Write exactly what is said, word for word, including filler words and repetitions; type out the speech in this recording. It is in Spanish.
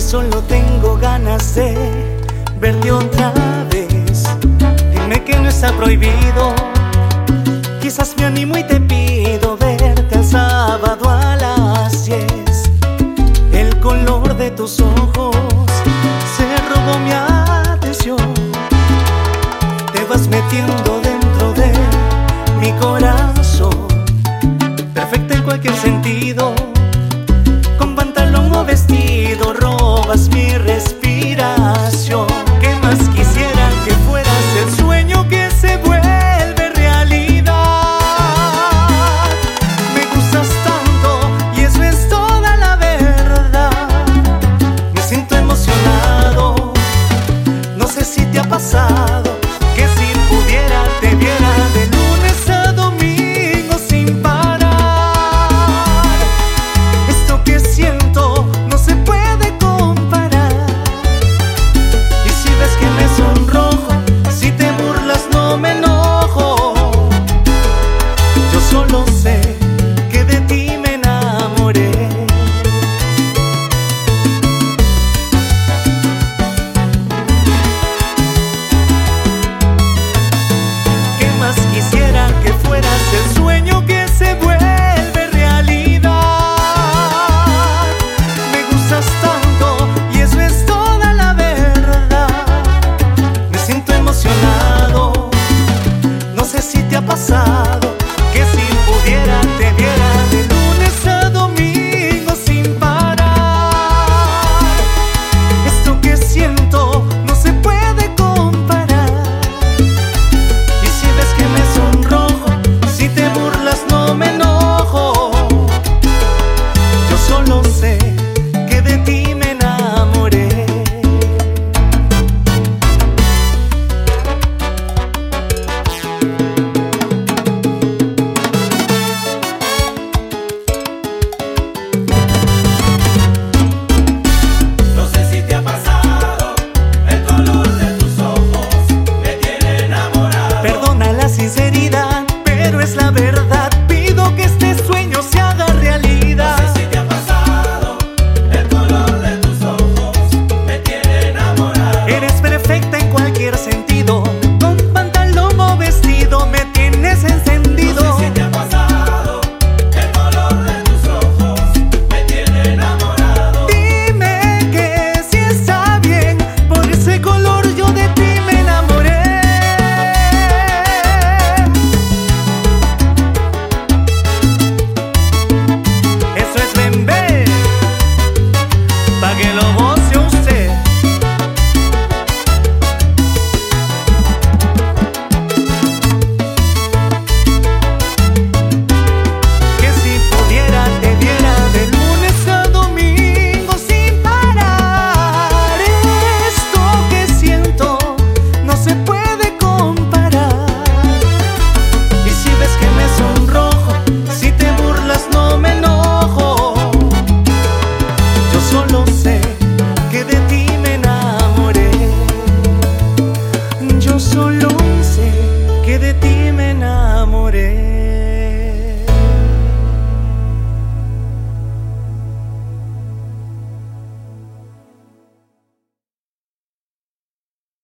solo tengo ganas de verte otra vez. Dime que no está prohibido. Quizás me animo y te pido verte el sábado a las diez. El color de tus ojos se robó mi atención. Te vas metiendo dentro de mi corazón, perfecta en cualquier sentido. Con pantalón o vestido robas mi respiración. ¿Qué más quisiera que fueras el sueño que se vuelve realidad? Me gustas tanto y eso es toda la verdad. Me siento emocionado, no sé si te ha pasado que si pudiera te viera de lunes a domingo sin parar. Esto que siento no se puede comparar. Y si ves que me sonrojo, si te burlas no me enojo. Yo solo sé que de ti me enamoré. ¿Qué más quisiera que fueras el sueño que se vuelve realidad? Me gustas tanto y eso es toda la verdad. Me siento emocionado, no sé si te ha pasado que si pudiera te viera de lunes a domingo sin parar. Esto que siento no se puede comparar. Y si ves que me sonrojo, si te burlas no me enojo. Yo solo sé que de ti me enamoré. No sé si te ha pasado, el color de tus ojos me tiene enamorado. Perdona la sinceridad, pero es la verdad. Pido que este sueño se haga realidad. No sé si te ha pasado, el color de tus ojos me tiene enamorado. Eres perfecta en cualquier sentido. Con pantalón o vestido me tienes encendido. No sé si te ha pasado, el color de tus ojos me tiene enamorado. Dime que si está bien, por ese color yo de ti me enamoré. Eso es bembé, pa' que lo goce usted. Que si pudiera te viera de lunes a domingo sin parar. Esto que siento no se puede comparar. Y si ves que me sonrojo, si te burlas no me enojo. Yo solo sé